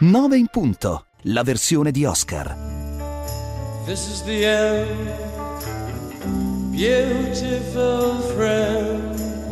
9 in punto, la versione di Oscar. This is the end, beautiful friend.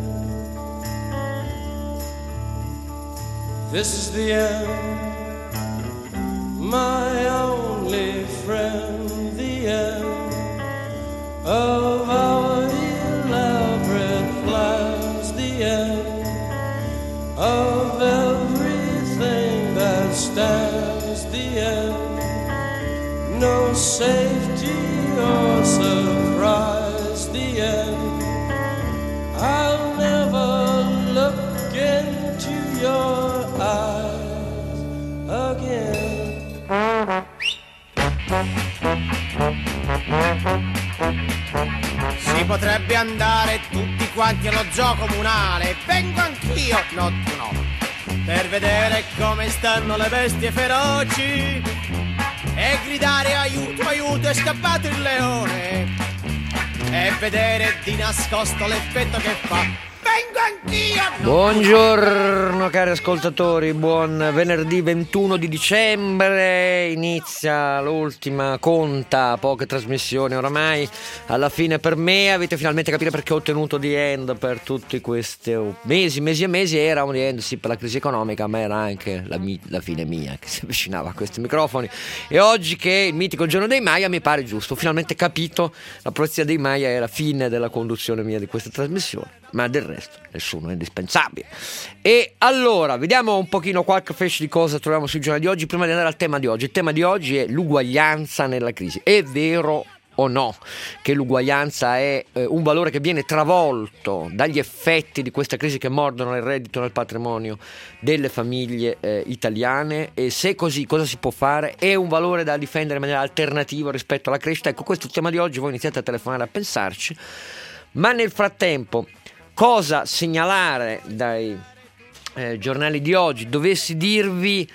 This is the end, my only friend. The end of our elaborate plans. The end of everything that stands. The end, no safety or surprise. The end, I'll never look into your eyes again. Si potrebbe andare tutti quanti allo zoo comunale. Vengo anch'io, no tu no, per vedere come stanno le bestie feroci e gridare aiuto, aiuto, è scappato il leone, e vedere di nascosto l'effetto che fa. Vengo anch'io! Buongiorno cari ascoltatori, buon venerdì 21 di dicembre, inizia l'ultima conta, poche trasmissioni oramai, alla fine per me avete finalmente capito perché ho tenuto The End per tutti questi mesi e mesi. Era un The End sì per la crisi economica, ma era anche la fine mia che si avvicinava a questi microfoni, e oggi che è il mitico giorno dei Maya mi pare giusto, ho finalmente capito la profezia dei Maya è la fine della conduzione mia di questa trasmissione, ma del resto nessuno è indispensabile. E allora vediamo un pochino qualche flash di cosa troviamo sui giornali di oggi prima di andare al tema di oggi. Il tema di oggi è l'uguaglianza nella crisi. È vero o no che l'uguaglianza è un valore che viene travolto dagli effetti di questa crisi che mordono nel reddito e nel patrimonio delle famiglie italiane? E se così, cosa si può fare? È un valore da difendere in maniera alternativa rispetto alla crescita? Ecco, questo è il tema di oggi. Voi iniziate a telefonare a pensarci, ma nel frattempo cosa segnalare dai giornali di oggi? Dovessi dirvi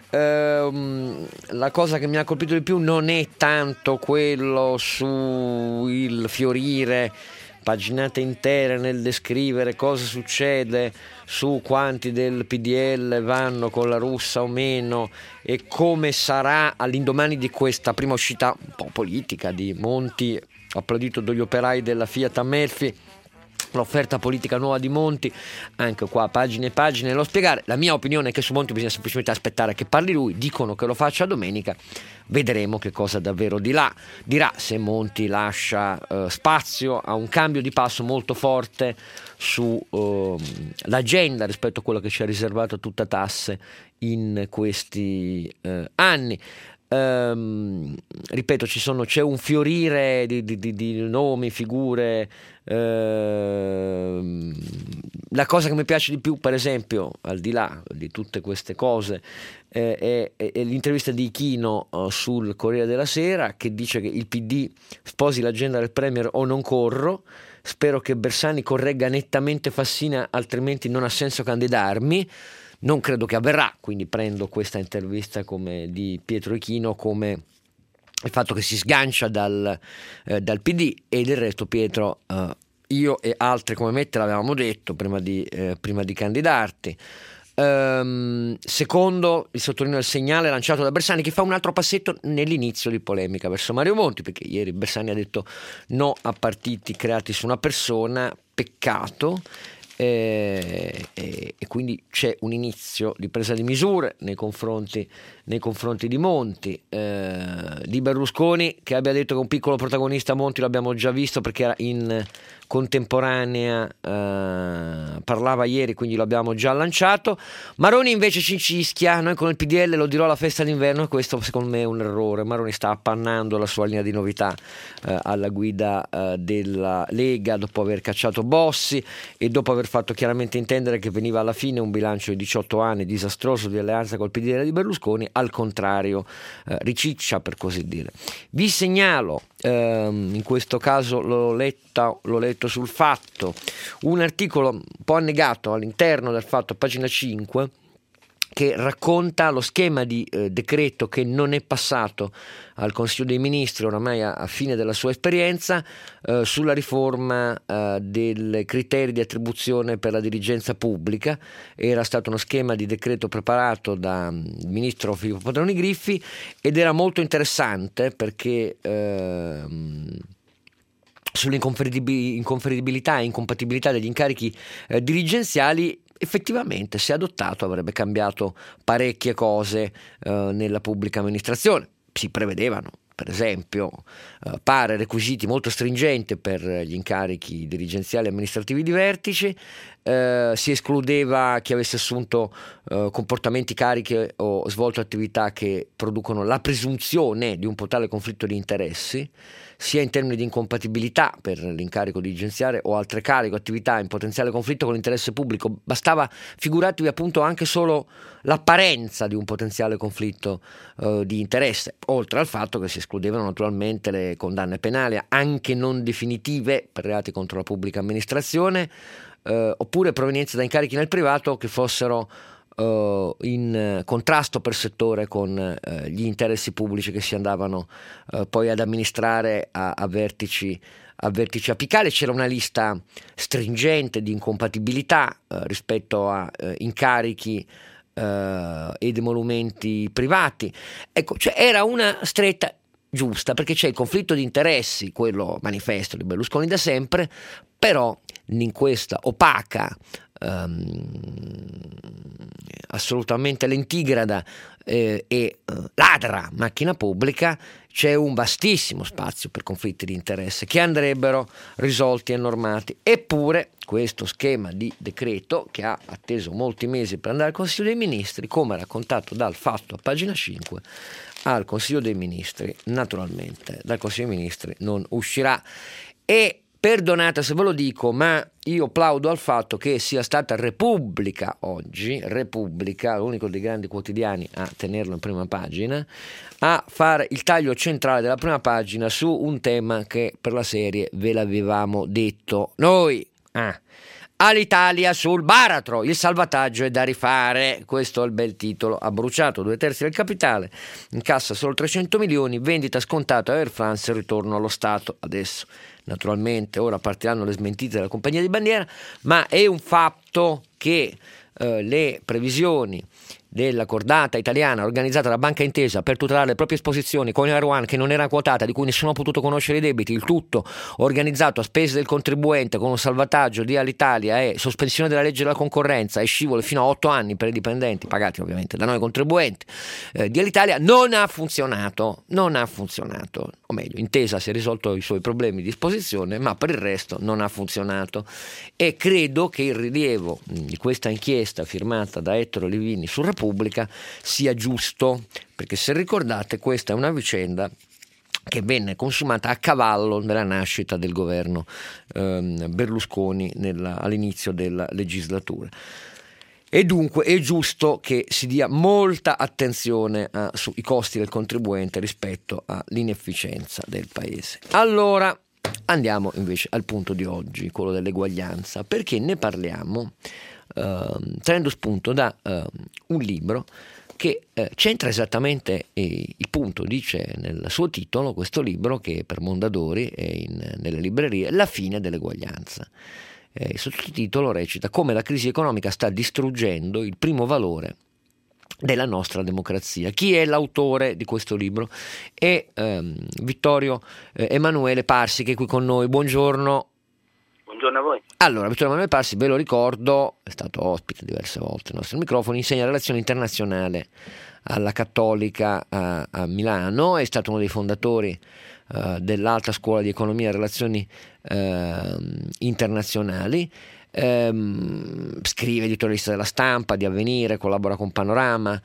la cosa che mi ha colpito di più non è tanto quello sul fiorire paginate intere nel descrivere cosa succede su quanti del PDL vanno con la russa o meno e come sarà all'indomani di questa prima uscita un po' politica di Monti, applaudito dagli operai della Fiat a Melfi, l'offerta politica nuova di Monti, anche qua pagine e pagine lo spiegare. La mia opinione è che su Monti bisogna semplicemente aspettare che parli lui, dicono che lo faccia domenica, vedremo che cosa davvero dirà, se Monti lascia spazio a un cambio di passo molto forte su l'agenda rispetto a quello che ci ha riservato tutta tasse in questi anni. Ripeto, c'è un fiorire di nomi, figure. La cosa che mi piace di più, per esempio, al di là di tutte queste cose, è l'intervista di Ichino sul Corriere della Sera, che dice che il PD sposi l'agenda del Premier o non corro. Spero che Bersani corregga nettamente Fassina, altrimenti non ha senso candidarmi. Non credo che avverrà, quindi prendo questa intervista come di Pietro Ichino come il fatto che si sgancia dal PD, e del resto Pietro, io e altri come me te l'avevamo detto prima di candidarti. Secondo, il sottolineo il segnale lanciato da Bersani, che fa un altro passetto nell'inizio di polemica verso Mario Monti, perché ieri Bersani ha detto no a partiti creati su una persona, peccato. E quindi c'è un inizio di presa di misure nei confronti di Monti, di Berlusconi, che abbia detto che un piccolo protagonista Monti l'abbiamo già visto perché era in contemporanea, parlava ieri, quindi l'abbiamo già lanciato. Maroni invece ci cischia, noi con il PDL lo dirò alla festa d'inverno, e questo secondo me è un errore. Maroni sta appannando la sua linea di novità alla guida della Lega, dopo aver cacciato Bossi e dopo aver fatto chiaramente intendere che veniva alla fine un bilancio di 18 anni disastroso di alleanza col PDL di Berlusconi, al contrario riciccia, per così dire. Vi segnalo, in questo caso l'ho letto sul Fatto, un articolo un po' annegato all'interno del Fatto, pagina 5, che racconta lo schema di decreto che non è passato al Consiglio dei Ministri oramai a fine della sua esperienza, sulla riforma dei criteri di attribuzione per la dirigenza pubblica. Era stato uno schema di decreto preparato dal ministro Filippo Padroni Griffi ed era molto interessante perché sull'inconferibilità e incompatibilità degli incarichi dirigenziali effettivamente, se adottato, avrebbe cambiato parecchie cose nella pubblica amministrazione. Si prevedevano, per esempio, pare requisiti molto stringenti per gli incarichi dirigenziali e amministrativi di vertice. Si escludeva chi avesse assunto comportamenti, cariche o svolto attività che producono la presunzione di un totale conflitto di interessi, sia in termini di incompatibilità per l'incarico dirigenziale o altre cariche o attività in potenziale conflitto con l'interesse pubblico. Bastava, figuratevi, appunto anche solo l'apparenza di un potenziale conflitto di interesse, oltre al fatto che si escludevano naturalmente le condanne penali, anche non definitive, per reati contro la pubblica amministrazione, oppure provenienze da incarichi nel privato che fossero in contrasto per settore con gli interessi pubblici che si andavano poi ad amministrare a vertici apicali. C'era una lista stringente di incompatibilità rispetto a incarichi ed emolumenti privati. Ecco, cioè era una stretta giusta, perché c'è il conflitto di interessi, quello manifesto di Berlusconi da sempre, però in questa opaca, assolutamente lentigrada e ladra macchina pubblica c'è un vastissimo spazio per conflitti di interesse che andrebbero risolti e normati. Eppure questo schema di decreto, che ha atteso molti mesi per andare al Consiglio dei Ministri, come raccontato dal Fatto a pagina 5, al Consiglio dei Ministri, naturalmente dal Consiglio dei Ministri non uscirà. E perdonate se ve lo dico, ma io plaudo al fatto che sia stata Repubblica oggi, Repubblica, l'unico dei grandi quotidiani a tenerlo in prima pagina, a fare il taglio centrale della prima pagina su un tema che per la serie ve l'avevamo detto noi. All'Italia sul baratro, il salvataggio è da rifare, questo è il bel titolo. Ha bruciato 2/3 del capitale, incassa solo 300 milioni, vendita scontata a Air France e ritorno allo Stato. Adesso naturalmente ora partiranno le smentite della compagnia di bandiera, ma è un fatto che le previsioni della cordata italiana organizzata da Banca Intesa per tutelare le proprie esposizioni con Air One, che non era quotata, di cui nessuno ha potuto conoscere i debiti, il tutto organizzato a spese del contribuente con un salvataggio di Alitalia e sospensione della legge della concorrenza e scivole fino a 8 anni per i dipendenti, pagati ovviamente da noi contribuenti di Alitalia, non ha funzionato, o meglio, Intesa si è risolto i suoi problemi di esposizione, ma per il resto non ha funzionato. E credo che il rilievo di questa inchiesta firmata da Ettore Livini su Repubblica sia giusto, perché se ricordate questa è una vicenda che venne consumata a cavallo della nascita del governo Berlusconi all'inizio della legislatura. E dunque è giusto che si dia molta attenzione sui costi del contribuente rispetto all'inefficienza del paese. Allora andiamo invece al punto di oggi, quello dell'eguaglianza, perché ne parliamo traendo spunto da un libro che centra esattamente il punto. Dice nel suo titolo, questo libro, che per Mondadori è nelle librerie, La fine dell'eguaglianza. Il sottotitolo recita: come la crisi economica sta distruggendo il primo valore della nostra democrazia. Chi è l'autore di questo libro? È Vittorio Emanuele Parsi, che è qui con noi. Buongiorno. Buongiorno a voi. Allora, Vittorio Emanuele Parsi, ve lo ricordo, è stato ospite diverse volte ai nostri microfoni, insegna relazione internazionale alla Cattolica a Milano, è stato uno dei fondatori dell'Alta Scuola di Economia e Relazioni Internazionali, scrive, editorialista della Stampa, di Avvenire, collabora con Panorama,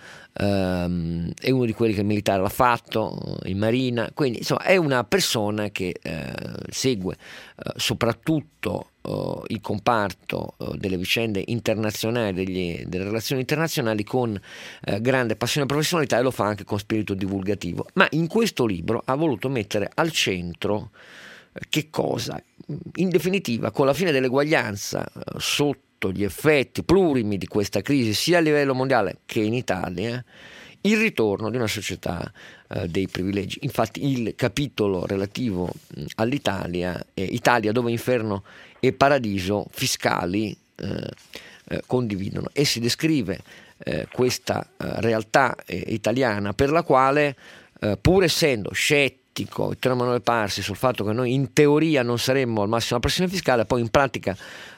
è uno di quelli che il militare l'ha fatto in Marina, quindi insomma è una persona che segue soprattutto il comparto delle vicende internazionali, delle relazioni internazionali con grande passione e professionalità, e lo fa anche con spirito divulgativo. Ma in questo libro ha voluto mettere al centro che cosa? In definitiva, con la fine dell'eguaglianza sotto sotto gli effetti plurimi di questa crisi sia a livello mondiale che in Italia il ritorno di una società dei privilegi. Infatti il capitolo relativo all'Italia è Italia dove inferno e paradiso fiscali condividono, e si descrive questa realtà italiana per la quale pur essendo scettico Vittorio Emanuele Parsi sul fatto che noi in teoria non saremmo al massimo della pressione fiscale, poi in pratica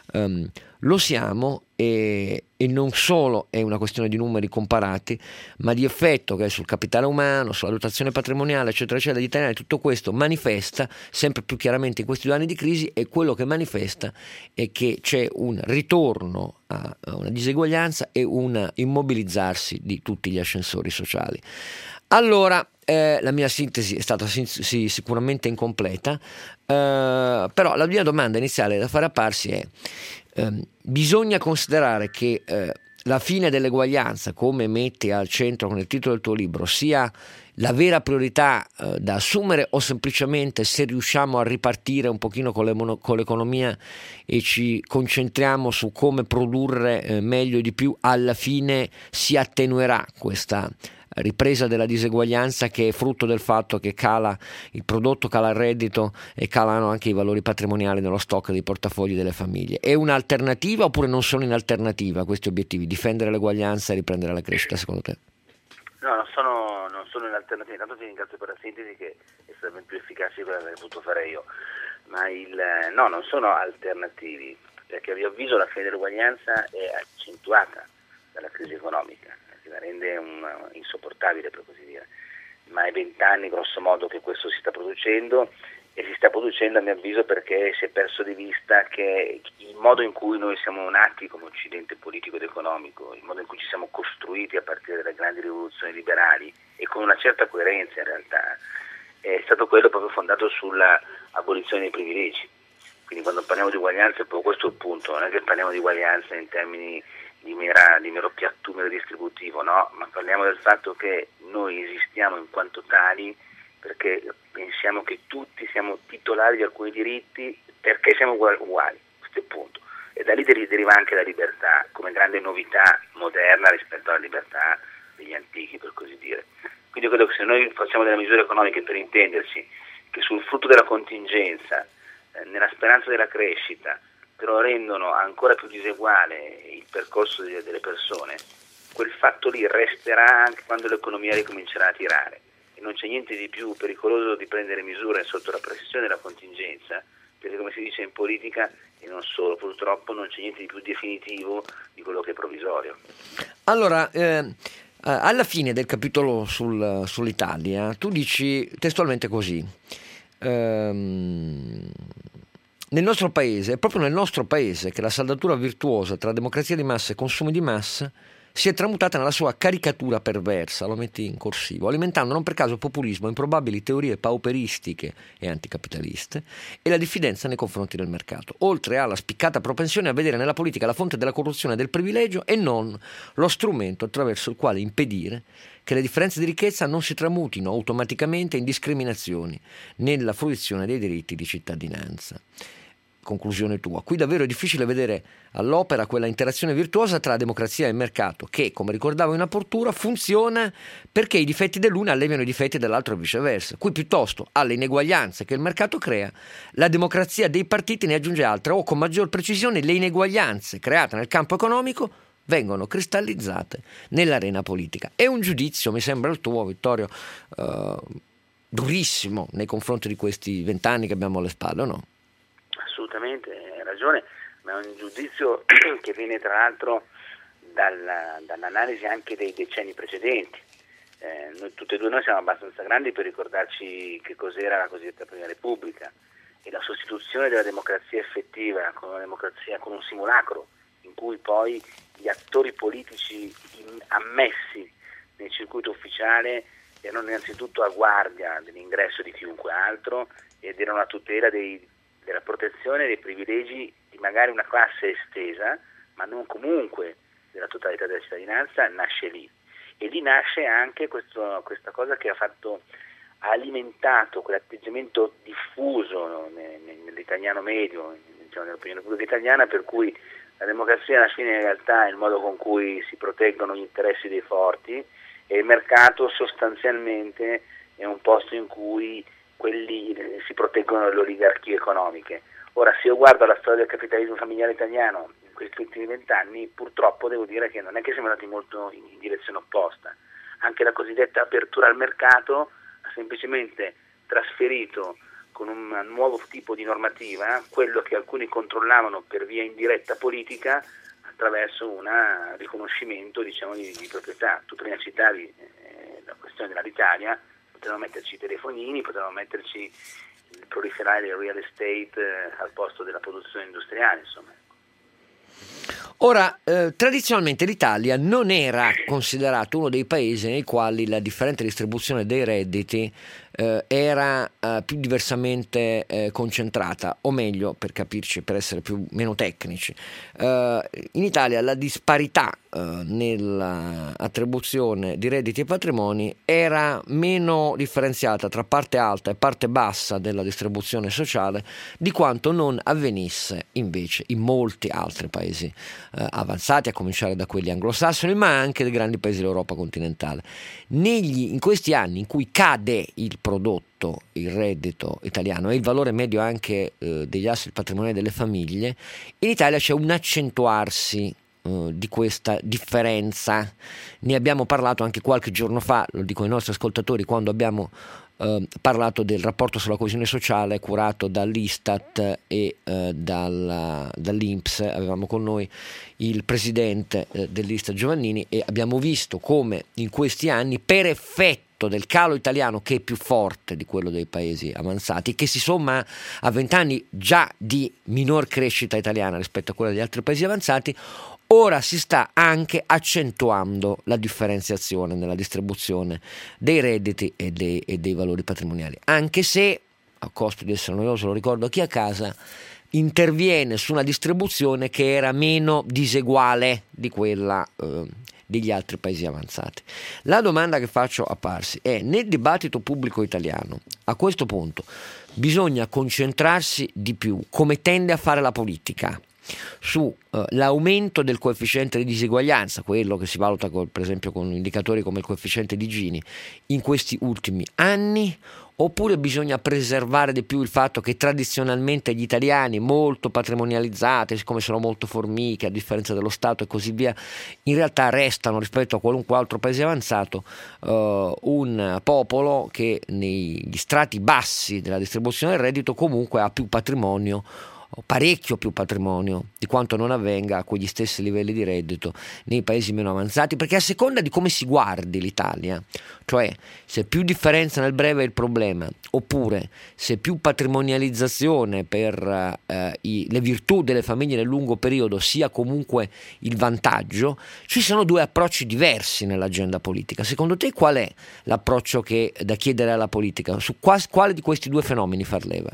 lo siamo, e non solo è una questione di numeri comparati, ma di effetto che è sul capitale umano, sulla dotazione patrimoniale, eccetera eccetera degli italiani. Tutto questo manifesta sempre più chiaramente in questi 2 anni di crisi, e quello che manifesta è che c'è un ritorno a una diseguaglianza e un immobilizzarsi di tutti gli ascensori sociali. Allora, la mia sintesi è stata sicuramente incompleta, però la mia domanda iniziale da fare a Parsi è: bisogna considerare che la fine dell'eguaglianza, come metti al centro con il titolo del tuo libro, sia la vera priorità da assumere, o semplicemente se riusciamo a ripartire un pochino con l'economia e ci concentriamo su come produrre meglio e di più, alla fine si attenuerà questa ripresa della diseguaglianza, che è frutto del fatto che cala il prodotto, cala il reddito e calano anche i valori patrimoniali nello stock dei portafogli delle famiglie? È un'alternativa oppure non sono in alternativa a questi obiettivi, difendere l'eguaglianza e riprendere la crescita, secondo te? No, non sono in alternativa. Intanto ti ringrazio per la sintesi, che è stata ben più efficace di quella che avrei potuto fare io, ma no, non sono alternativi, perché a mio avviso la fine dell'uguaglianza è accentuata dalla crisi economica, che la rende insopportabile, per così dire. Ma è 20 anni grosso modo che questo si sta producendo, e si sta producendo a mio avviso perché si è perso di vista che il modo in cui noi siamo nati come occidente politico ed economico, il modo in cui ci siamo costruiti a partire dalle grandi rivoluzioni liberali, e con una certa coerenza in realtà, è stato quello proprio fondato sulla abolizione dei privilegi. Quindi quando parliamo di uguaglianza è proprio questo il punto, non è che parliamo di uguaglianza in termini di mero piattumero distributivo, no, ma parliamo del fatto che noi esistiamo in quanto tali perché pensiamo che tutti siamo titolari di alcuni diritti perché siamo uguali, questo è il punto. E da lì deriva anche la libertà come grande novità moderna rispetto alla libertà degli antichi, per così dire. Quindi io credo che se noi facciamo delle misure economiche, per intenderci, che sul frutto della contingenza, nella speranza della crescita, però rendono ancora più diseguale il percorso delle persone, quel fatto lì resterà anche quando l'economia ricomincerà a tirare. E non c'è niente di più pericoloso di prendere misure sotto la pressione della contingenza, perché come si dice in politica, e non solo, purtroppo non c'è niente di più definitivo di quello che è provvisorio. Allora, alla fine del capitolo sull'Italia, tu dici testualmente così: nel nostro paese, è proprio nel nostro paese che la saldatura virtuosa tra democrazia di massa e consumi di massa si è tramutata nella sua caricatura perversa, lo metti in corsivo, alimentando non per caso populismo, improbabili teorie pauperistiche e anticapitaliste e la diffidenza nei confronti del mercato, oltre alla spiccata propensione a vedere nella politica la fonte della corruzione e del privilegio e non lo strumento attraverso il quale impedire che le differenze di ricchezza non si tramutino automaticamente in discriminazioni nella fruizione dei diritti di cittadinanza. Conclusione tua. Qui davvero è difficile vedere all'opera quella interazione virtuosa tra democrazia e mercato che, come ricordavo in apertura, funziona perché i difetti dell'una alleviano i difetti dell'altro e viceversa. Qui piuttosto alle ineguaglianze che il mercato crea, la democrazia dei partiti ne aggiunge altre, o con maggior precisione le ineguaglianze create nel campo economico vengono cristallizzate nell'arena politica. È un giudizio, mi sembra il tuo, Vittorio, durissimo nei confronti di questi 20 anni che abbiamo alle spalle, o no? Assolutamente, hai ragione, ma è un giudizio che viene tra l'altro dall'analisi anche dei decenni precedenti. Noi tutti e due siamo abbastanza grandi per ricordarci che cos'era la cosiddetta Prima Repubblica, e la sostituzione della democrazia effettiva con una democrazia, con un simulacro in cui poi gli attori politici ammessi nel circuito ufficiale erano innanzitutto a guardia dell'ingresso di chiunque altro ed erano a tutela della protezione dei privilegi di magari una classe estesa, ma non comunque della totalità della cittadinanza, nasce lì. E lì nasce anche questa cosa che ha alimentato quell'atteggiamento diffuso nell'italiano medio, diciamo, nell'opinione pubblica italiana, per cui La democrazia alla fine in realtà è il modo con cui si proteggono gli interessi dei forti, e il mercato sostanzialmente è un posto in cui quelli si proteggono le oligarchie economiche. Ora, se io guardo la storia del capitalismo familiare italiano in questi ultimi 20 anni, purtroppo devo dire che non è che siamo andati molto in direzione opposta. Anche la cosiddetta apertura al mercato ha semplicemente trasferito con un nuovo tipo di normativa quello che alcuni controllavano per via indiretta politica attraverso un riconoscimento, diciamo, di proprietà. Tu prima citavi la questione dell'Alitalia, potevano metterci i telefonini, potevano metterci il proliferare del real estate al posto della produzione industriale, insomma. Ora, tradizionalmente l'Italia non era considerato uno dei paesi nei quali la differente distribuzione dei redditi era più diversamente concentrata, o meglio, per capirci, per essere meno tecnici, in Italia la disparità nell'attribuzione di redditi e patrimoni era meno differenziata tra parte alta e parte bassa della distribuzione sociale di quanto non avvenisse invece in molti altri paesi avanzati, a cominciare da quelli anglosassoni, ma anche dei grandi paesi dell'Europa continentale. In questi anni in cui cade il prodotto, il reddito italiano e il valore medio anche degli asset patrimoniali delle famiglie, in Italia c'è un accentuarsi di questa differenza. Ne abbiamo parlato anche qualche giorno fa, lo dico ai nostri ascoltatori, quando abbiamo parlato del rapporto sulla coesione sociale curato dall'Istat e dall'Inps. Avevamo con noi il presidente dell'Istat Giovannini, e abbiamo visto come in questi anni, per effetto del calo italiano, che è più forte di quello dei paesi avanzati, che si somma a 20 anni già di minor crescita italiana rispetto a quella degli altri paesi avanzati, ora si sta anche accentuando la differenziazione nella distribuzione dei redditi e dei valori patrimoniali, anche se, a costo di essere noioso, lo ricordo a chi a casa, interviene su una distribuzione che era meno diseguale di quella degli altri paesi avanzati. La domanda che faccio a Parsi è: nel dibattito pubblico italiano a questo punto bisogna concentrarsi di più, come tende a fare la politica, su l'aumento del coefficiente di diseguaglianza, quello che si valuta per esempio con indicatori come il coefficiente di Gini in questi ultimi anni, oppure bisogna preservare di più il fatto che tradizionalmente gli italiani molto patrimonializzati, siccome sono molto formiche a differenza dello Stato e così via, in realtà restano rispetto a qualunque altro paese avanzato un popolo che negli strati bassi della distribuzione del reddito comunque ha più patrimonio, parecchio più patrimonio di quanto non avvenga a quegli stessi livelli di reddito nei paesi meno avanzati, perché a seconda di come si guardi l'Italia, cioè se più differenza nel breve è il problema, oppure se più patrimonializzazione per le virtù delle famiglie nel lungo periodo sia comunque il vantaggio, ci sono due approcci diversi nell'agenda politica. Secondo te qual è l'approccio che da chiedere alla politica? Su quale di questi due fenomeni far leva?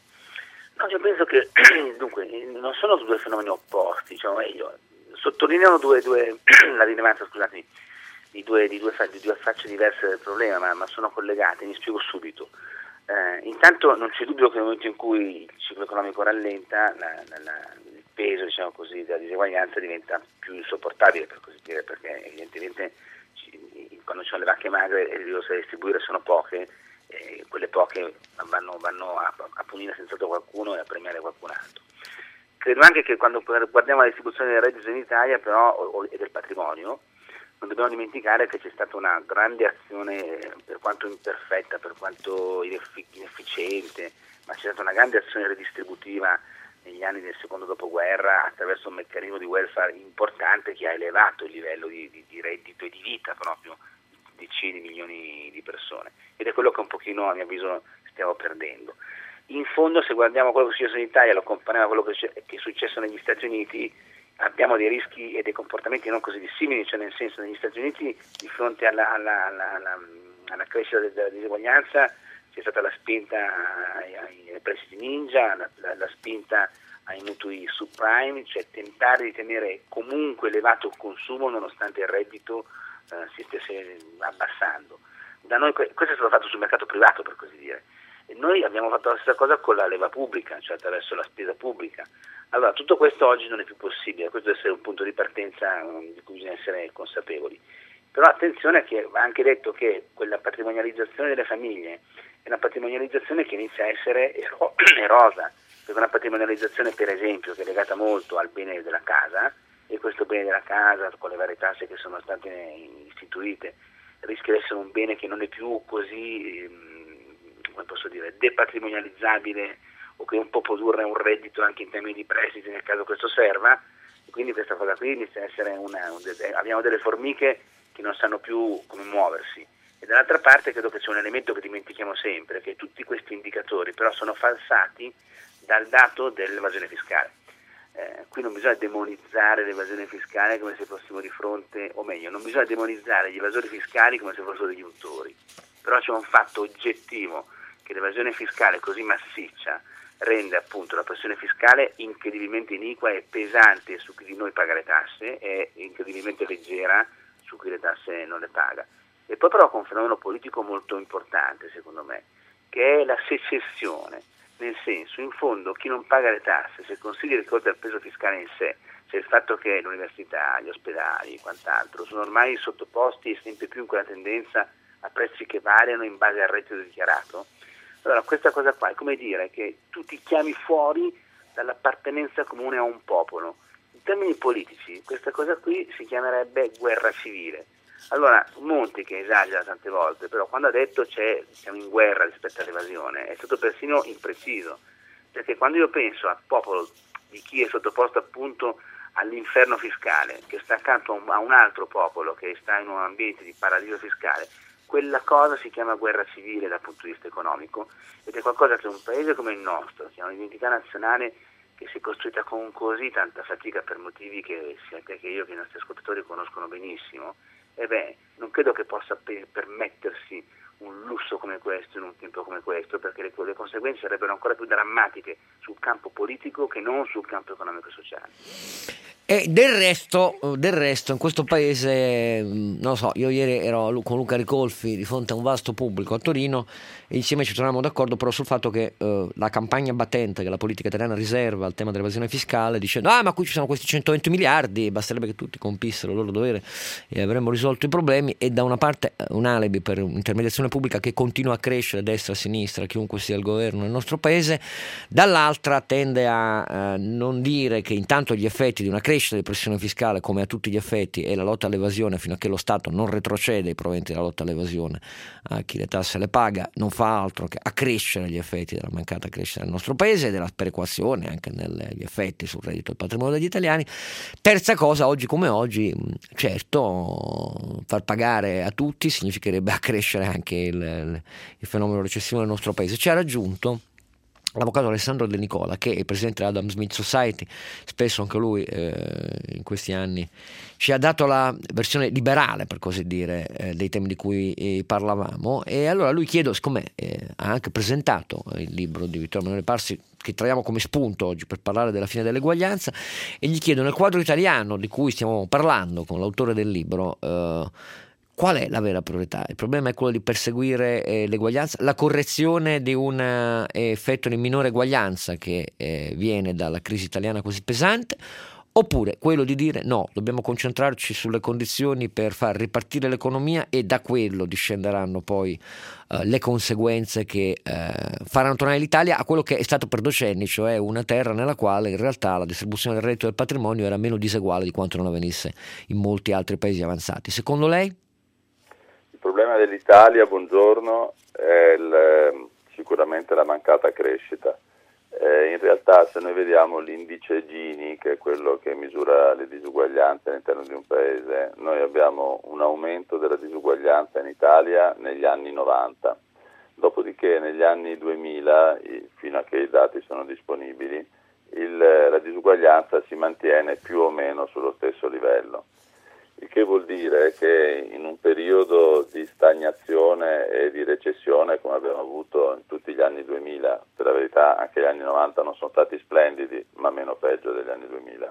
No, io penso che dunque non sono due fenomeni opposti, diciamo meglio, sottolineano la rilevanza, scusatemi, di due facce diverse del problema, ma sono collegate. Mi spiego subito. Intanto non c'è dubbio che nel momento in cui il ciclo economico rallenta, il peso, diciamo così, della diseguaglianza diventa più insopportabile, per così dire, perché evidentemente quando ci sono le vacche magre e le risorse da distribuire sono poche, quelle poche vanno a punire senz'altro qualcuno e a premiare qualcun altro. Credo anche che quando guardiamo la distribuzione del reddito in Italia però e del patrimonio, non dobbiamo dimenticare che c'è stata una grande azione, per quanto imperfetta, per quanto inefficiente, ma c'è stata una grande azione redistributiva negli anni del secondo dopoguerra attraverso un meccanismo di welfare importante che ha elevato il livello di reddito e di vita proprio decine di milioni di persone, ed è quello che un pochino, a mio avviso, stiamo perdendo. In fondo, se guardiamo quello che è successo in Italia e lo compariamo a quello che è successo negli Stati Uniti, abbiamo dei rischi e dei comportamenti non così dissimili, cioè nel senso, negli Stati Uniti di fronte alla crescita della diseguaglianza c'è stata la spinta ai prestiti ninja, la spinta ai mutui subprime, cioè tentare di tenere comunque elevato il consumo nonostante il reddito si stesse abbassando. Da noi questo è stato fatto sul mercato privato, per così dire, e noi abbiamo fatto la stessa cosa con la leva pubblica, cioè attraverso la spesa pubblica. Allora, tutto questo oggi non è più possibile, questo deve essere un punto di partenza di cui bisogna essere consapevoli. Però attenzione che va anche detto che quella patrimonializzazione delle famiglie è una patrimonializzazione che inizia a essere erosa, perché una patrimonializzazione per esempio che è legata molto al bene della casa, e questo bene della casa con le varie tasse che sono state istituite rischia di essere un bene che non è più così, come posso dire, depatrimonializzabile, o che un po' produrre un reddito anche in termini di prestiti nel caso questo serva, e quindi questa cosa qui inizia a essere abbiamo delle formiche che non sanno più come muoversi. E dall'altra parte credo che c'è un elemento che dimentichiamo sempre, che tutti questi indicatori però sono falsati dal dato dell'evasione fiscale. Qui non bisogna demonizzare l'evasione fiscale come se fossimo di fronte, o meglio, non bisogna demonizzare gli evasori fiscali come se fossero degli untori, però c'è un fatto oggettivo, che l'evasione fiscale così massiccia rende appunto la pressione fiscale incredibilmente iniqua e pesante su chi di noi paga le tasse, e incredibilmente leggera su chi le tasse non le paga. E poi però con un fenomeno politico molto importante secondo me, che è la secessione, nel senso, in fondo chi non paga le tasse, se consideri che oltre al peso fiscale in sé c'è il fatto che l'università, gli ospedali e quant'altro sono ormai sottoposti e sempre più in quella tendenza a prezzi che variano in base al reddito dichiarato. Allora questa cosa qua è come dire che tu ti chiami fuori dall'appartenenza comune a un popolo. In termini politici questa cosa qui si chiamerebbe guerra civile. Allora Monti, che esagera tante volte, però quando ha detto siamo in guerra rispetto all'evasione è stato persino impreciso, perché quando io penso al popolo di chi è sottoposto appunto all'inferno fiscale, che sta accanto a un altro popolo che sta in un ambiente di paradiso fiscale, quella cosa si chiama guerra civile dal punto di vista economico, ed è qualcosa che un paese come il nostro, che ha un'identità nazionale che si è costruita con così tanta fatica per motivi che sia te che io che i nostri ascoltatori conoscono benissimo, non credo che possa permettersi un lusso come questo in un tempo come questo, perché le conseguenze sarebbero ancora più drammatiche sul campo politico che non sul campo economico e sociale. E del resto in questo paese, non lo so, io ieri ero con Luca Ricolfi di fronte a un vasto pubblico a Torino e insieme ci trovavamo d'accordo però sul fatto che la campagna battente che la politica italiana riserva al tema dell'evasione fiscale, dicendo ma qui ci sono questi 120 miliardi, basterebbe che tutti compissero il loro dovere e avremmo risolto i problemi, e da una parte un alibi per un'intermediazione pubblica che continua a crescere a destra e a sinistra, chiunque sia il governo nel nostro paese, dall'altra tende a non dire che intanto gli effetti di una crescita di pressione fiscale, come a tutti gli effetti, e la lotta all'evasione, fino a che lo Stato non retrocede i proventi della lotta all'evasione a chi le tasse le paga, non fa altro che accrescere gli effetti della mancata crescita nel nostro paese e della perequazione anche negli effetti sul reddito e il patrimonio degli italiani. Terza cosa, oggi come oggi, certo, far pagare a tutti significherebbe accrescere anche il fenomeno recessivo nel nostro paese. Ci ha raggiunto l'avvocato Alessandro De Nicola, che è presidente dell'Adam Smith Society, spesso anche lui in questi anni ci ha dato la versione liberale, per così dire, dei temi di cui parlavamo. E allora lui chiedo, siccome ha anche presentato il libro di Vittorio Emanuele Parsi, che traiamo come spunto oggi per parlare della fine dell'eguaglianza, e gli chiedo, nel quadro italiano di cui stiamo parlando con l'autore del libro, qual è la vera priorità? Il problema è quello di perseguire l'eguaglianza, la correzione di un effetto di minore eguaglianza che viene dalla crisi italiana così pesante, oppure quello di dire no, dobbiamo concentrarci sulle condizioni per far ripartire l'economia e da quello discenderanno poi le conseguenze che faranno tornare l'Italia a quello che è stato per decenni, cioè una terra nella quale in realtà la distribuzione del reddito e del patrimonio era meno diseguale di quanto non avvenisse in molti altri paesi avanzati. Secondo lei? Il problema dell'Italia, buongiorno, è sicuramente la mancata crescita. In realtà se noi vediamo l'indice Gini, che è quello che misura le disuguaglianze all'interno di un paese, noi abbiamo un aumento della disuguaglianza in Italia negli anni 90. Dopodiché negli anni 2000, fino a che i dati sono disponibili, la disuguaglianza si mantiene più o meno sullo stesso livello. Il che vuol dire che in un periodo di stagnazione e di recessione come abbiamo avuto in tutti gli anni 2000, per la verità anche gli anni 90 non sono stati splendidi, ma meno peggio degli anni 2000,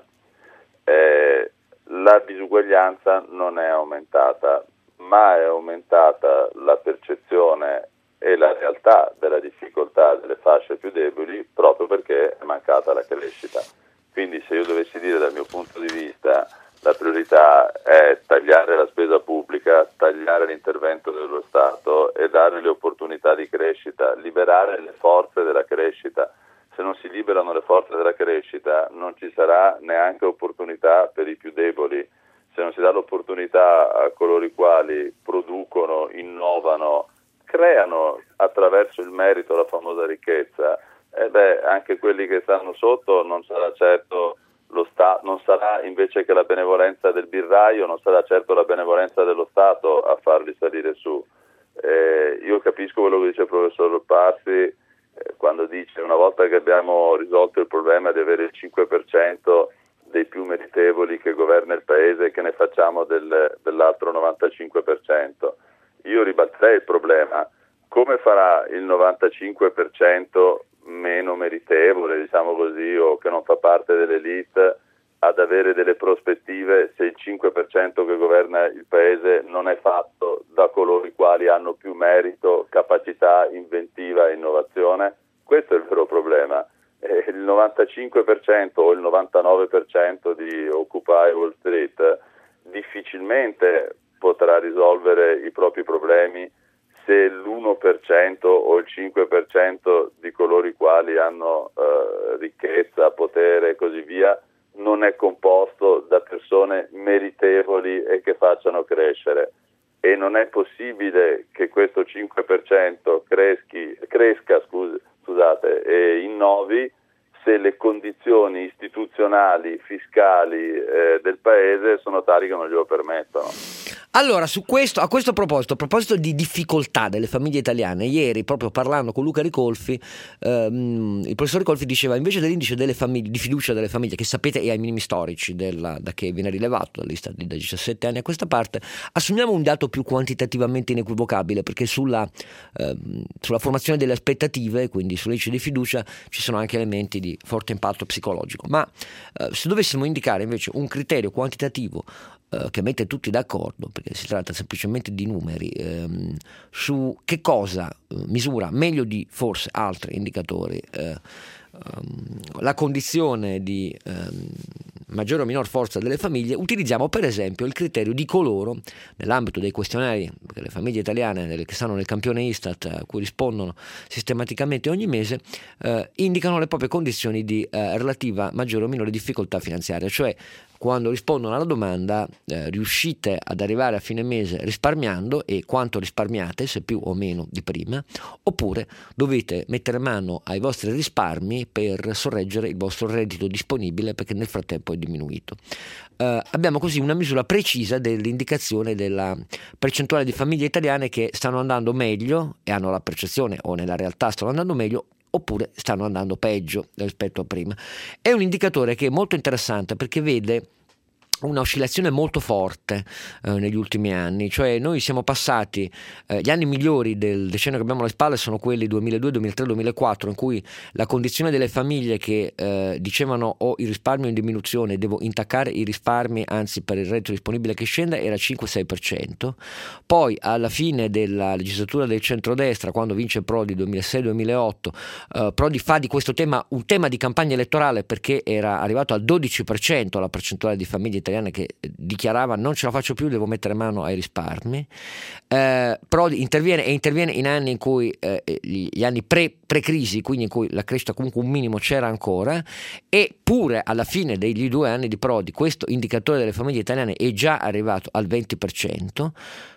la disuguaglianza non è aumentata, ma è aumentata la percezione e la realtà della difficoltà delle fasce più deboli, proprio perché è mancata la crescita. Quindi se io dovessi dire dal mio punto di vista la priorità è tagliare la spesa pubblica, tagliare l'intervento dello Stato e dare le opportunità di crescita, liberare le forze della crescita. Se non si liberano le forze della crescita non ci sarà neanche opportunità per i più deboli. Se non si dà l'opportunità a coloro i quali producono, innovano, creano attraverso il merito la famosa ricchezza, anche quelli che stanno sotto non sarà certo non sarà invece che la benevolenza del birraio, non sarà certo la benevolenza dello Stato a farli salire su. Io capisco quello che dice il professor Parsi quando dice una volta che abbiamo risolto il problema di avere il 5% dei più meritevoli che governa il paese, che ne facciamo dell'altro 95%. Io ribalterei il problema: come farà il 95% meno meritevole, diciamo così, o che non fa parte dell'elite ad avere delle prospettive se il 5% che governa il paese non è fatto da coloro i quali hanno più merito, capacità, inventiva e innovazione? Questo è il vero problema. Il 95% o il 99% di Occupy Wall Street difficilmente potrà risolvere i propri problemi se l'1% o il 5% di coloro i quali hanno ricchezza, potere e così via non è composto da persone meritevoli e che facciano crescere. E non è possibile che questo 5% cresca e innovi se le condizioni istituzionali, fiscali del paese sono tali che non glielo permettono. Allora, a questo proposito, a proposito di difficoltà delle famiglie italiane, ieri proprio parlando con Luca Ricolfi, il professor Ricolfi diceva: invece dell'indice delle famiglie, di fiducia delle famiglie, che sapete è ai minimi storici da che viene rilevato dall'Istat da 17 anni a questa parte, assumiamo un dato più quantitativamente inequivocabile, perché sulla formazione delle aspettative, quindi sull'indice di fiducia, ci sono anche elementi di forte impatto psicologico. Ma se dovessimo indicare invece un criterio quantitativo che mette tutti d'accordo, perché si tratta semplicemente di numeri, su che cosa misura meglio di forse altri indicatori la condizione di maggiore o minor forza delle famiglie, utilizziamo per esempio il criterio di coloro, nell'ambito dei questionari che le famiglie italiane che stanno nel campione Istat, a cui rispondono sistematicamente ogni mese, indicano le proprie condizioni di relativa maggiore o minore difficoltà finanziaria, cioè quando rispondono alla domanda riuscite ad arrivare a fine mese risparmiando, e quanto risparmiate, se più o meno di prima, oppure dovete mettere mano ai vostri risparmi per sorreggere il vostro reddito disponibile perché nel frattempo è diminuito. Abbiamo così una misura precisa dell'indicazione della percentuale di famiglie italiane che stanno andando meglio e hanno la percezione, o nella realtà stanno andando meglio, oppure stanno andando peggio rispetto a prima. È un indicatore che è molto interessante perché vede una oscillazione molto forte negli ultimi anni, cioè noi siamo passati, gli anni migliori del decennio che abbiamo alle spalle sono quelli 2002, 2003, 2004, in cui la condizione delle famiglie che dicevano ho il risparmio in diminuzione, devo intaccare i risparmi, anzi per il reddito disponibile che scende, era 5-6%. Poi alla fine della legislatura del centrodestra, quando vince Prodi 2006-2008, Prodi fa di questo tema un tema di campagna elettorale, perché era arrivato al 12% la percentuale di famiglie italiane che dichiarava non ce la faccio più, devo mettere mano ai risparmi. Prodi interviene in anni in cui gli anni pre-crisi, quindi in cui la crescita comunque un minimo c'era ancora, e pure alla fine degli 2 anni di Prodi questo indicatore delle famiglie italiane è già arrivato al 20%.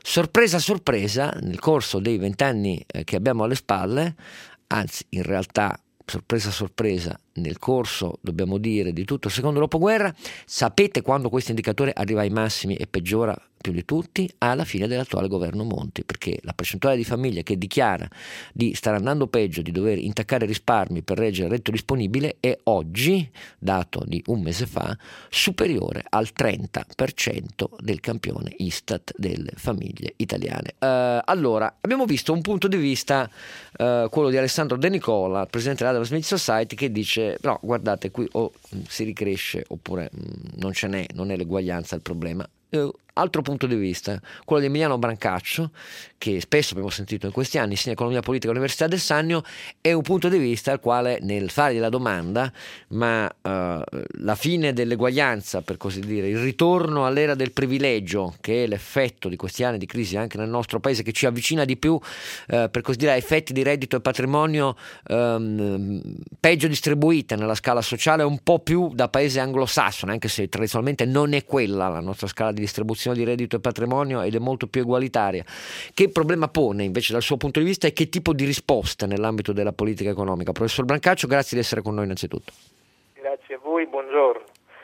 Sorpresa, nel corso dei 20 anni che abbiamo alle spalle, anzi in realtà sorpresa, nel corso, dobbiamo dire, di tutto il secondo dopoguerra, sapete quando questo indicatore arriva ai massimi e peggiora più di tutti? Alla fine dell'attuale governo Monti, perché la percentuale di famiglie che dichiara di stare andando peggio, di dover intaccare risparmi per reggere il reddito disponibile, è oggi, dato di un mese fa, superiore al 30% del campione Istat delle famiglie italiane. Allora, abbiamo visto un punto di vista, quello di Alessandro De Nicola, presidente dell'Adam Smith Society, che dice no, guardate, qui o si ricresce oppure non è l'eguaglianza il problema. altro punto di vista, quello di Emiliano Brancaccio, che spesso abbiamo sentito in questi anni, insegna economia politica all'Università del Sannio, è un punto di vista al quale, nel fargli la domanda, ma la fine dell'eguaglianza, per così dire, il ritorno all'era del privilegio, che è l'effetto di questi anni di crisi anche nel nostro paese, che ci avvicina di più, per così dire, a effetti di reddito e patrimonio peggio distribuite nella scala sociale, un po' più da paese anglosassone, anche se tradizionalmente non è quella la nostra scala di distribuzione di reddito e patrimonio, ed è molto più egualitaria. Che problema pone invece dal suo punto di vista e che tipo di risposte nell'ambito della politica economica? Professor Brancaccio, grazie di essere con noi innanzitutto. Grazie a voi, buongiorno.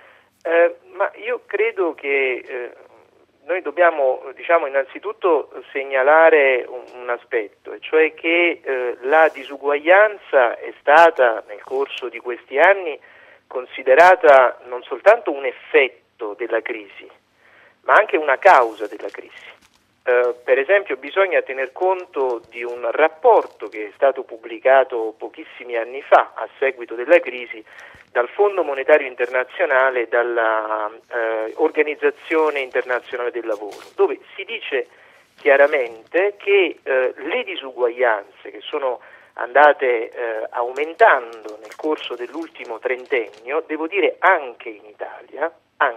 Ma io credo che noi dobbiamo, innanzitutto segnalare un aspetto, e cioè che la disuguaglianza è stata nel corso di questi anni considerata non soltanto un effetto della crisi, ma anche una causa della crisi. Per esempio bisogna tener conto di un rapporto che è stato pubblicato pochissimi anni fa a seguito della crisi dal Fondo Monetario Internazionale e dalla Organizzazione Internazionale del Lavoro, dove si dice chiaramente che le disuguaglianze che sono andate aumentando nel corso dell'ultimo trentennio, devo dire anche in Italia,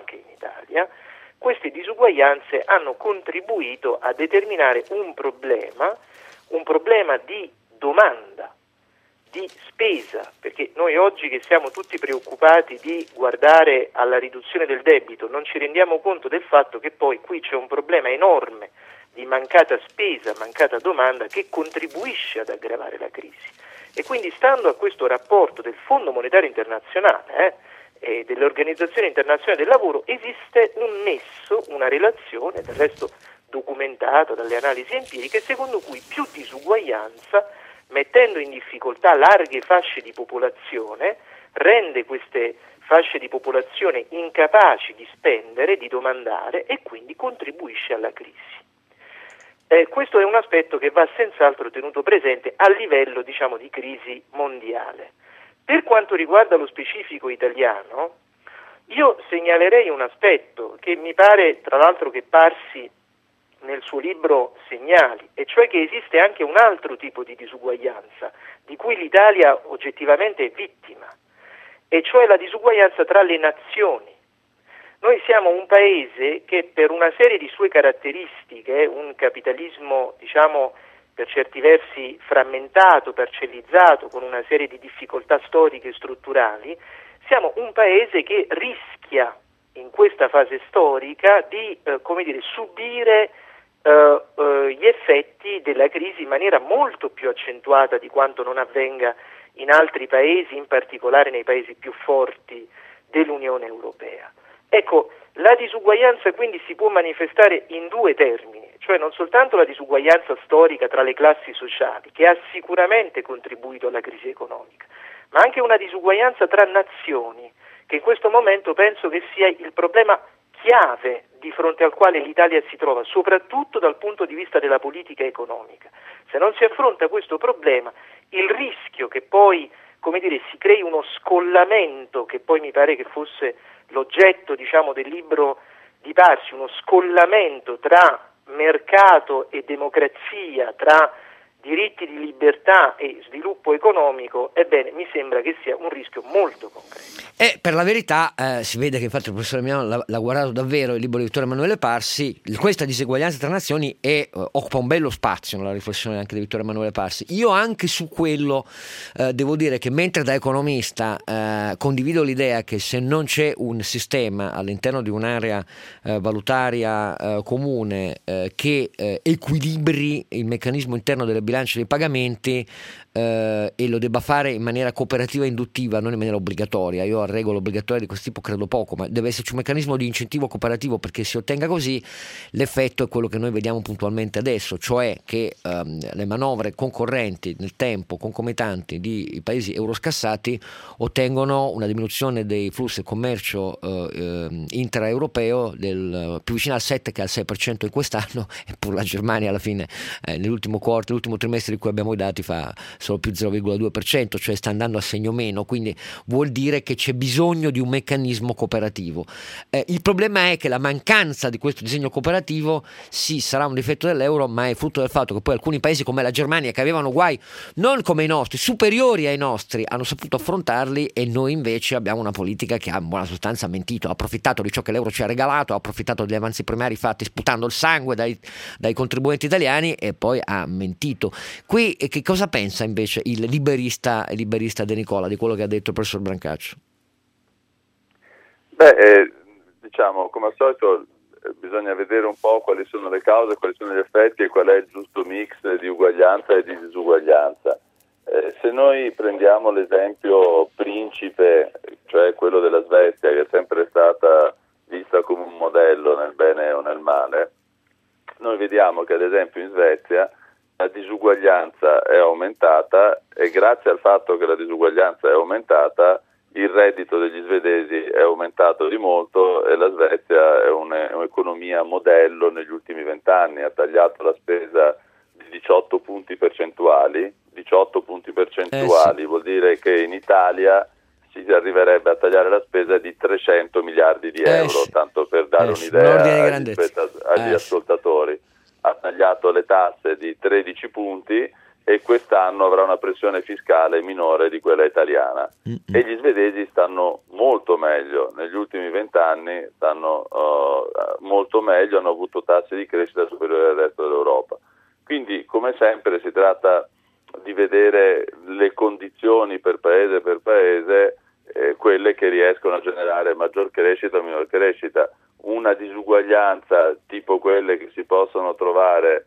queste disuguaglianze hanno contribuito a determinare un problema di domanda, di spesa, perché noi oggi che siamo tutti preoccupati di guardare alla riduzione del debito non ci rendiamo conto del fatto che poi qui c'è un problema enorme di mancata spesa, mancata domanda, che contribuisce ad aggravare la crisi. E quindi, stando a questo rapporto del Fondo Monetario Internazionale e dell'Organizzazione Internazionale del Lavoro, esiste un nesso, una relazione, del resto documentata dalle analisi empiriche, secondo cui più disuguaglianza, mettendo in difficoltà larghe fasce di popolazione, rende queste fasce di popolazione incapaci di spendere, di domandare, e quindi contribuisce alla crisi. Questo è un aspetto che va senz'altro tenuto presente a livello, di crisi mondiale. Per quanto riguarda lo specifico italiano, io segnalerei un aspetto che mi pare, tra l'altro, che Parsi nel suo libro segnali, e cioè che esiste anche un altro tipo di disuguaglianza di cui l'Italia oggettivamente è vittima, e cioè la disuguaglianza tra le nazioni. Noi siamo un paese che, per una serie di sue caratteristiche, un capitalismo, per certi versi frammentato, parcellizzato, con una serie di difficoltà storiche e strutturali, siamo un paese che rischia in questa fase storica di subire gli effetti della crisi in maniera molto più accentuata di quanto non avvenga in altri paesi, in particolare nei paesi più forti dell'Unione Europea. Ecco, la disuguaglianza quindi si può manifestare in due termini, cioè non soltanto la disuguaglianza storica tra le classi sociali, che ha sicuramente contribuito alla crisi economica, ma anche una disuguaglianza tra nazioni, che in questo momento penso che sia il problema chiave di fronte al quale l'Italia si trova, soprattutto dal punto di vista della politica economica. Se non si affronta questo problema, il rischio che poi, si crei uno scollamento, che poi mi pare che fosse l'oggetto, del libro di Parsi, uno scollamento tra mercato e democrazia, tra diritti di libertà e sviluppo economico, ebbene, mi sembra che sia un rischio molto concreto. E per la verità si vede che infatti il professore Milano l'ha guardato davvero il libro di Vittorio Emanuele Parsi. Questa diseguaglianza tra nazioni occupa un bello spazio nella riflessione anche di Vittorio Emanuele Parsi. Io anche su quello devo dire che, mentre da economista condivido l'idea che se non c'è un sistema all'interno di un'area valutaria comune che equilibri il meccanismo interno delle bilance dei pagamenti e lo debba fare in maniera cooperativa e induttiva, non in maniera obbligatoria. Io a regole obbligatorie di questo tipo credo poco, ma deve esserci un meccanismo di incentivo cooperativo perché si ottenga così. L'effetto è quello che noi vediamo puntualmente adesso, cioè che le manovre concorrenti nel tempo, concomitanti di paesi euroscassati, ottengono una diminuzione dei flussi di commercio intraeuropeo più vicina al 7 che al 6% in quest'anno, eppure la Germania alla fine nell'ultimo trimestre di cui abbiamo i dati fa solo più 0,2%, cioè sta andando a segno meno, quindi vuol dire che c'è bisogno di un meccanismo cooperativo. Il problema è che la mancanza di questo disegno cooperativo sì, sarà un difetto dell'euro, ma è frutto del fatto che poi alcuni paesi come la Germania, che avevano guai non come i nostri, superiori ai nostri, hanno saputo affrontarli, e noi invece abbiamo una politica che ha in buona sostanza mentito, ha approfittato di ciò che l'euro ci ha regalato, ha approfittato degli avanzi primari fatti sputando il sangue dai contribuenti italiani, e poi ha mentito. Qui che cosa pensa invece il liberista De Nicola di quello che ha detto il professor Brancaccio? Diciamo, come al solito bisogna vedere un po' quali sono le cause, quali sono gli effetti e qual è il giusto mix di uguaglianza e di disuguaglianza. Se noi prendiamo l'esempio principe, cioè quello della Svezia, che è sempre stata vista come un modello nel bene o nel male, noi vediamo che ad esempio in Svezia la disuguaglianza è aumentata, e grazie al fatto che la disuguaglianza è aumentata il reddito degli svedesi è aumentato di molto, e la Svezia è un'economia modello negli ultimi 20 anni, ha tagliato la spesa di 18 punti percentuali. 18 punti percentuali vuol dire che in Italia si arriverebbe a tagliare la spesa di 300 miliardi di euro, tanto per dare un'idea agli ascoltatori. Ha tagliato le tasse di 13 punti e quest'anno avrà una pressione fiscale minore di quella italiana. E gli svedesi stanno molto meglio, negli ultimi 20 anni stanno molto meglio, hanno avuto tassi di crescita superiori al resto dell'Europa. Quindi, come sempre, si tratta di vedere le condizioni per paese, quelle che riescono a generare maggior crescita o minor crescita. Una disuguaglianza tipo quelle che si possono trovare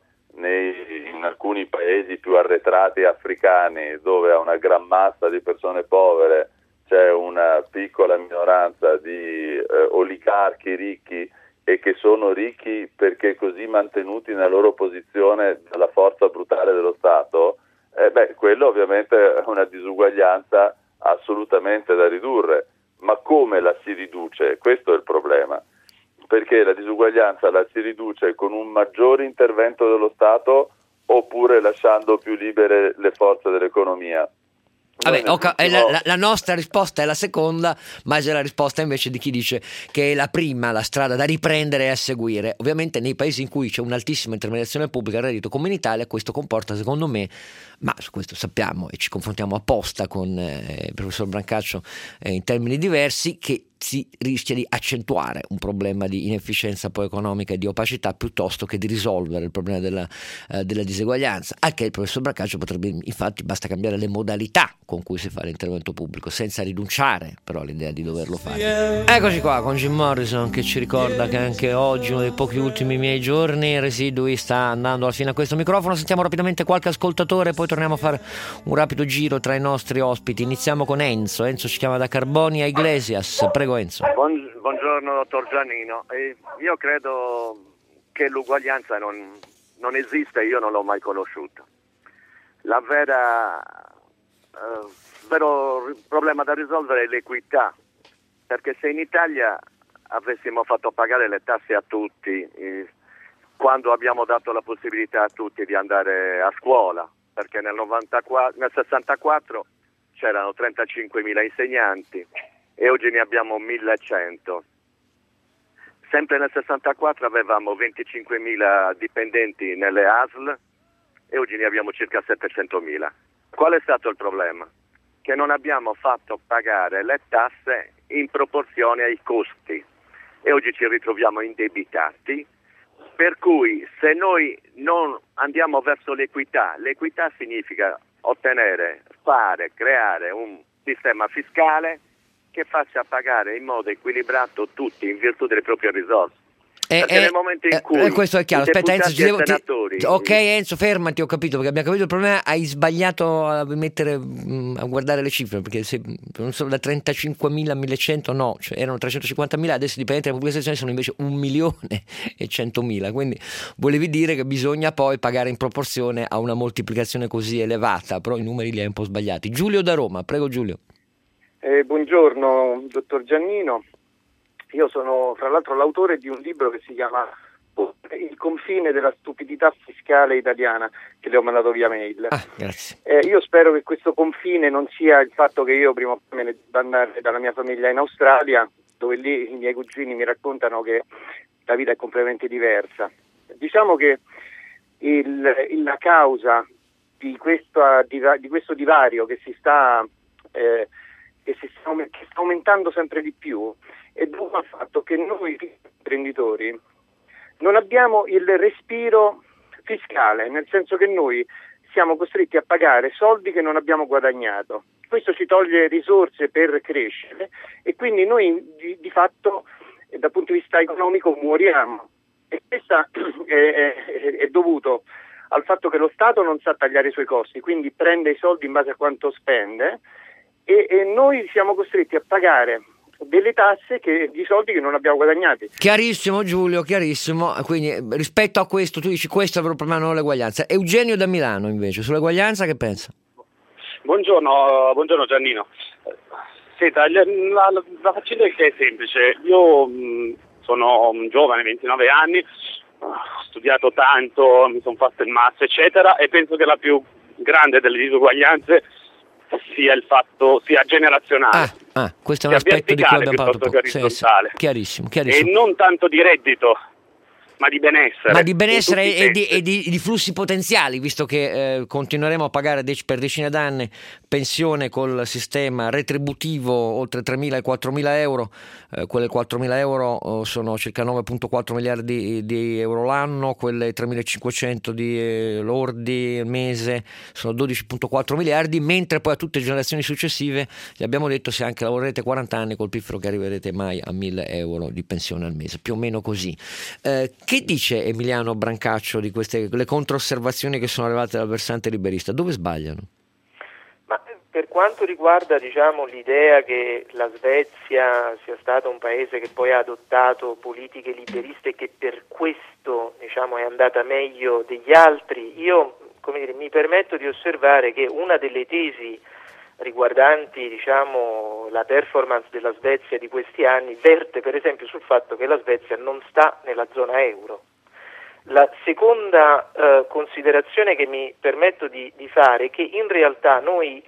in alcuni paesi più arretrati africani, dove a una gran massa di persone povere c'è una piccola minoranza di oligarchi ricchi, e che sono ricchi perché così mantenuti nella loro posizione dalla forza brutale dello Stato, quello ovviamente è una disuguaglianza assolutamente da ridurre. Ma come la si riduce? Questo è il problema, perché la disuguaglianza la si riduce con un maggiore intervento dello Stato oppure lasciando più libere le forze dell'economia. Vabbè, la nostra risposta è la seconda, ma c'è la risposta invece di chi dice che è la prima, la strada da riprendere e a seguire. Ovviamente nei paesi in cui c'è un'altissima intermediazione pubblica al reddito come in Italia, questo comporta, secondo me, ma su questo sappiamo e ci confrontiamo apposta con il professor Brancaccio in termini diversi, che si rischia di accentuare un problema di inefficienza poi economica e di opacità, piuttosto che di risolvere il problema della diseguaglianza. Anche il professor Brancaccio potrebbe, infatti, basta cambiare le modalità con cui si fa l'intervento pubblico, senza rinunciare però all'idea di doverlo fare. Eccoci qua con Jim Morrison, che ci ricorda che anche oggi, uno dei pochi ultimi miei giorni, Residui sta andando alla fine a questo microfono. Sentiamo rapidamente qualche ascoltatore, poi torniamo a fare un rapido giro tra i nostri ospiti. Iniziamo con Enzo ci chiama da Carbonia Iglesias. Prego Enzo. Buongiorno dottor Giannino. Io credo che l'uguaglianza non esiste, io non l'ho mai conosciuta. Il vero problema da risolvere è l'equità, perché se in Italia avessimo fatto pagare le tasse a tutti, quando abbiamo dato la possibilità a tutti di andare a scuola, perché nel 64 c'erano 35.000 insegnanti e oggi ne abbiamo 1.100. Sempre nel 64 avevamo 25.000 dipendenti nelle ASL e oggi ne abbiamo circa 700.000. Qual è stato il problema? Che non abbiamo fatto pagare le tasse in proporzione ai costi e oggi ci ritroviamo indebitati, per cui se noi non andiamo verso l'equità significa creare un sistema fiscale che faccia pagare in modo equilibrato tutti in virtù delle proprie risorse. Perché nel momento in cui questo è chiaro. Aspetta Enzo, senatori... ok Enzo, fermati, ho capito, perché abbiamo capito il problema. Hai sbagliato a guardare le cifre, perché se non solo da 35.000 a 1.100 no, cioè erano 350.000, adesso i dipendenti della pubblica amministrazione sono invece 1.100.000, quindi volevi dire che bisogna poi pagare in proporzione a una moltiplicazione così elevata, però i numeri li hai un po' sbagliati. Giulio da Roma, prego Giulio. Buongiorno dottor Giannino. Io sono fra l'altro l'autore di un libro che si chiama il confine della stupidità fiscale italiana, che le ho mandato via mail. Grazie. Io spero che questo confine non sia il fatto che io prima o poi me ne debba andare dalla mia famiglia in Australia, dove lì i miei cugini mi raccontano che la vita è completamente diversa. Diciamo che la causa di questo divario che sta aumentando sempre di più è dovuto al fatto che noi imprenditori non abbiamo il respiro fiscale, nel senso che noi siamo costretti a pagare soldi che non abbiamo guadagnato. Questo ci toglie risorse per crescere e quindi noi di fatto dal punto di vista economico muoriamo. E questo è dovuto al fatto che lo Stato non sa tagliare i suoi costi, quindi prende i soldi in base a quanto spende e noi siamo costretti a pagare delle tasse di soldi che non abbiamo guadagnati. Chiarissimo Giulio, chiarissimo. Quindi rispetto a questo tu dici questo è il problema, non l'eguaglianza. Eugenio da Milano invece sull'eguaglianza che pensa? Buongiorno Giannino. Senta, la faccenda è che è semplice. Io sono un giovane, 29 anni, ho studiato tanto, mi sono fatto il master eccetera, e penso che la più grande delle disuguaglianze sia generazionale. Questo è un aspetto di cui abbiamo parlato poco. Orizzontale. Chiarissimo. E non tanto di reddito, ma di benessere. Ma di benessere e di flussi potenziali, visto che continueremo a pagare per decine d'anni pensione col sistema retributivo oltre 3.000 e 4.000 euro. Quelle 4.000 euro sono circa 9,4 miliardi di euro l'anno, quelle 3.500 di lordi al mese sono 12,4 miliardi, mentre poi a tutte le generazioni successive gli abbiamo detto se anche lavorerete 40 anni col piffero che arriverete mai a 1.000 euro di pensione al mese, più o meno così. Che dice Emiliano Brancaccio di queste le controosservazioni che sono arrivate dal versante liberista? Dove sbagliano? Ma per quanto riguarda l'idea che la Svezia sia stata un paese che poi ha adottato politiche liberiste e che per questo è andata meglio degli altri, io mi permetto di osservare che una delle tesi riguardanti la performance della Svezia di questi anni verte per esempio sul fatto che la Svezia non sta nella zona euro. La seconda considerazione che mi permetto di fare è che in realtà noi,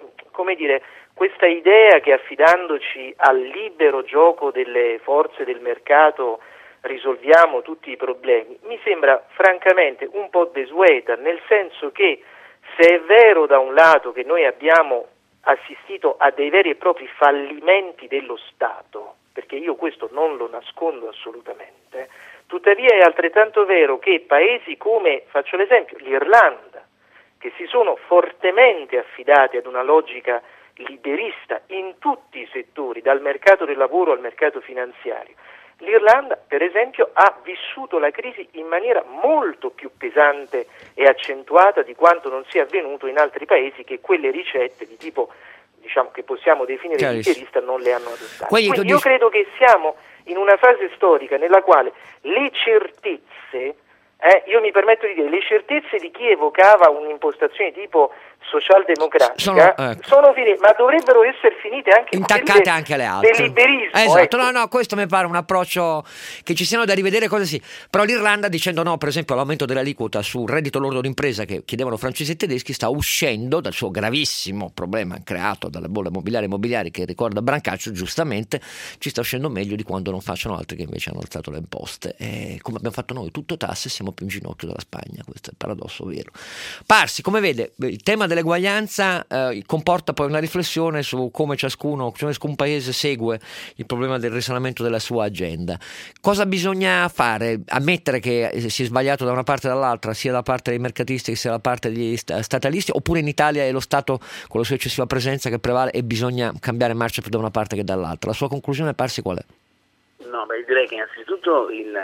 questa idea che affidandoci al libero gioco delle forze del mercato risolviamo tutti i problemi, mi sembra francamente un po' desueta, nel senso che se è vero da un lato che noi abbiamo assistito a dei veri e propri fallimenti dello Stato, perché io questo non lo nascondo assolutamente, tuttavia è altrettanto vero che paesi come, faccio l'esempio, l'Irlanda, che si sono fortemente affidati ad una logica liberista in tutti i settori, dal mercato del lavoro al mercato finanziario, l'Irlanda, per esempio, ha vissuto la crisi in maniera molto più pesante e accentuata di quanto non sia avvenuto in altri paesi che quelle ricette di tipo, che possiamo definire liberista non le hanno adottate. Quindi io credo che siamo in una fase storica nella quale le certezze, io mi permetto di dire, le certezze di chi evocava un'impostazione tipo socialdemocratica sono finite, ma dovrebbero essere finite anche intaccate anche le altre del liberismo. Esatto, no, questo mi pare un approccio che ci siano da rivedere, cosa sì. Però l'Irlanda, dicendo no per esempio all'aumento dell'aliquota sul reddito lordo d'impresa che chiedevano francesi e tedeschi, sta uscendo dal suo gravissimo problema creato dalle bolle immobiliari che ricorda Brancaccio giustamente, ci sta uscendo meglio di quando non facciano altri che invece hanno alzato le imposte, come abbiamo fatto noi, tutto tasse, siamo più in ginocchio dalla Spagna. Questo è il paradosso vero. Parsi, come vede, il tema dell'eguaglianza comporta poi una riflessione su come ciascun paese segue il problema del risanamento della sua agenda. Cosa bisogna fare? Ammettere che si è sbagliato da una parte e dall'altra, sia da parte dei mercatisti che sia da parte degli statalisti, oppure in Italia è lo Stato con la sua eccessiva presenza che prevale e bisogna cambiare marcia più da una parte che dall'altra? La sua conclusione, Parsi, qual è? No, direi che innanzitutto il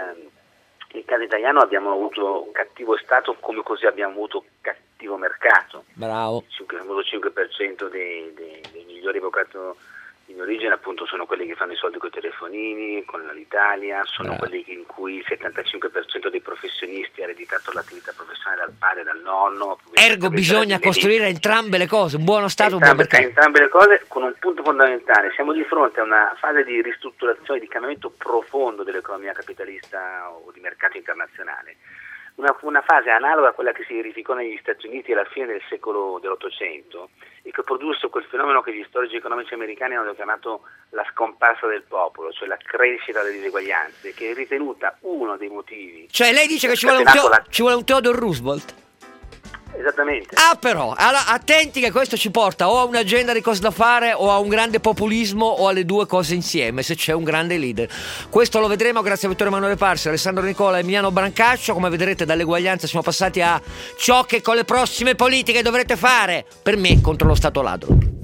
caso italiano abbiamo avuto un cattivo Stato, come così abbiamo avuto cattivo mercato. Bravo. Abbiamo avuto 5% dei migliori avvocati in origine appunto sono quelli che fanno i soldi con i telefonini, con l'Italia, sono quelli in cui il 75% dei professionisti ha ereditato l'attività professionale dal padre e dal nonno. Ergo bisogna costruire entrambe le cose, un buono Stato, un buon mercato. Entrambe le cose, con un punto fondamentale: siamo di fronte a una fase di ristrutturazione, di cambiamento profondo dell'economia capitalista o di mercato internazionale. Una fase analoga a quella che si verificò negli Stati Uniti alla fine del secolo dell'Ottocento e che produsse quel fenomeno che gli storici economici americani hanno chiamato la scomparsa del popolo, cioè la crescita delle diseguaglianze, che è ritenuta uno dei motivi. Cioè lei dice che ci vuole un Theodore Roosevelt? Esattamente. Però, allora, attenti che questo ci porta o a un'agenda di cose da fare o a un grande populismo o alle due cose insieme, se c'è un grande leader. Questo lo vedremo grazie a Vittorio Emanuele Parsi, Alessandro Nicola e Emiliano Brancaccio. Come vedrete, dall'eguaglianza siamo passati a ciò che con le prossime politiche dovrete fare per me contro lo Stato ladro.